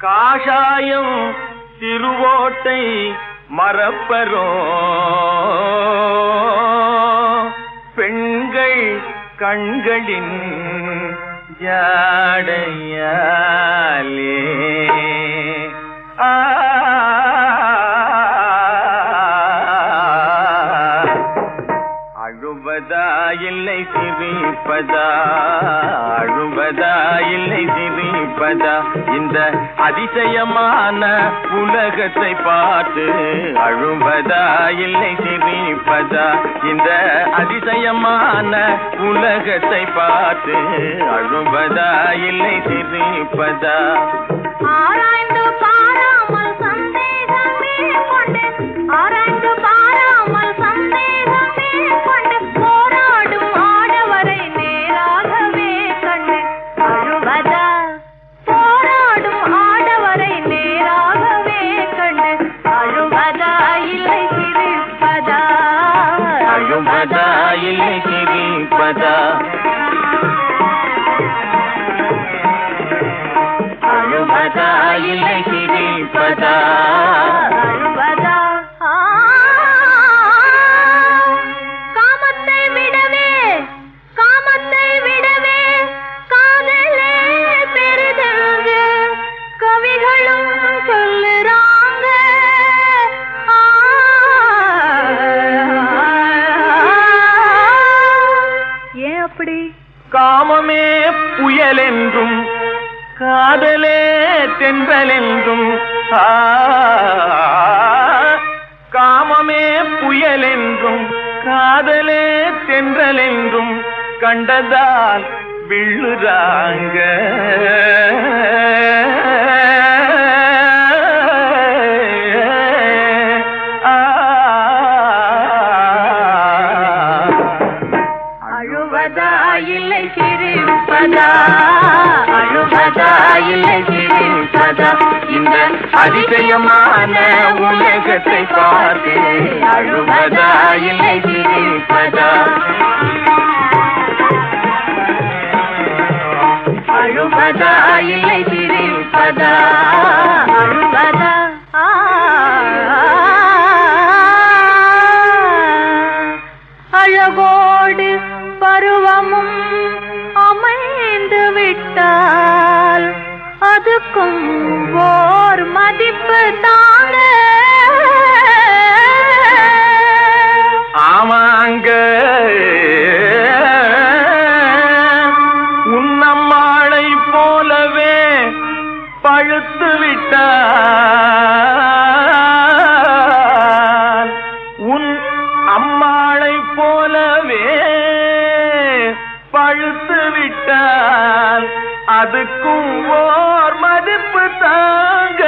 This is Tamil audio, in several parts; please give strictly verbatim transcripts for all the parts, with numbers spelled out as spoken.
காஷாயம் திருவோட்டை மறப்பரோ பெண்கள் கண்களின் ஜாடையாலே அழுவதா இல்லை சிரிப்பதா அழுவதா இல்லை சிரிப்பதா இந்த அதிசயமான உலகத்தை பார்த்து அழுவதா இல்லை சிரிப்பதா இந்த அதிசயமான உலகத்தை பார்த்து அழுவதா இல்லை சிரிப்பதா ஆராய்ந்து பாராமல் சந்தேகமே கொண்டு ஆராய்ந்து பாராமல் சந்தேகமே கொண்டு போராடும் ஆடவரை நேராகவே கண்டு அழுவதா போராடும் ஆடவரை நேராகவே கண்டு அழுவதா இல்லை சிரிப்பதா அழுவதா இல்லை சிரிப்பதா அழுவதா இல்லை சிரிப்பதா அழுவதா காமத்தை விடவே காமத்தை விடவே காதலே பெரிதென்று கவிகளும் சொல்லுறாங்க ஏன் அப்படி காமமே புயல் என்றும் காதலே தென்றல் என்றும் காமமே புயல் என்றும் காதலே தென்றல் என்றும் கண்டதால் விழுறாங்க அழுவதா இல்லை சிரிப்பதா அழுவதா இல்லை சிரிப்பதா இந்த அதிசயமான உலகத்தை பார்த்து அழுவதா இல்லை சிரிப்பதா அழுவதா இல்லை சிரிப்பதா அழுவதா அழகோடு பருவமும் அமைந்து விட்டால் அதுக்கும் ஓர் மதிப்பு தாங்க ஆமாங்க உன்னம்மாளை போலவே பழுத்து விட்டால் உன் அம்மாளை போலவே பழுத்து விட்டால் அதுக்கும் ஓர் மதிப்பு தாங்க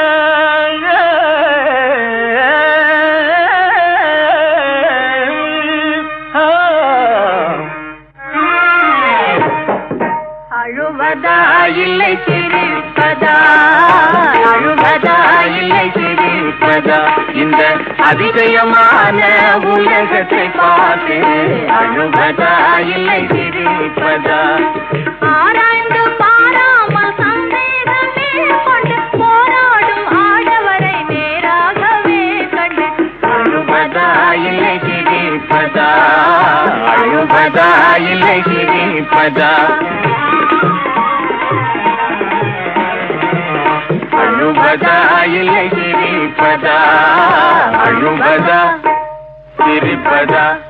அழுவதா இல்லை சிரிப்பதா அழுவதா இல்லை சிரிப்பதா இந்த அதிசயமான உலகத்தை பார்த்து அழுவதா இல்லை சிரிப்பதா ஆராய்ந்து பாராமல் சந்தேகமே கொண்டு போராடும் ஆடவரை நேராகவே கண்டு அழுவதா இல்லை சிரிப்பதா அழுவதா இல்லை சிரிப்பதா அழுவதா இல்லை சிரிப்பதா அழுவதா சிரிப்பதா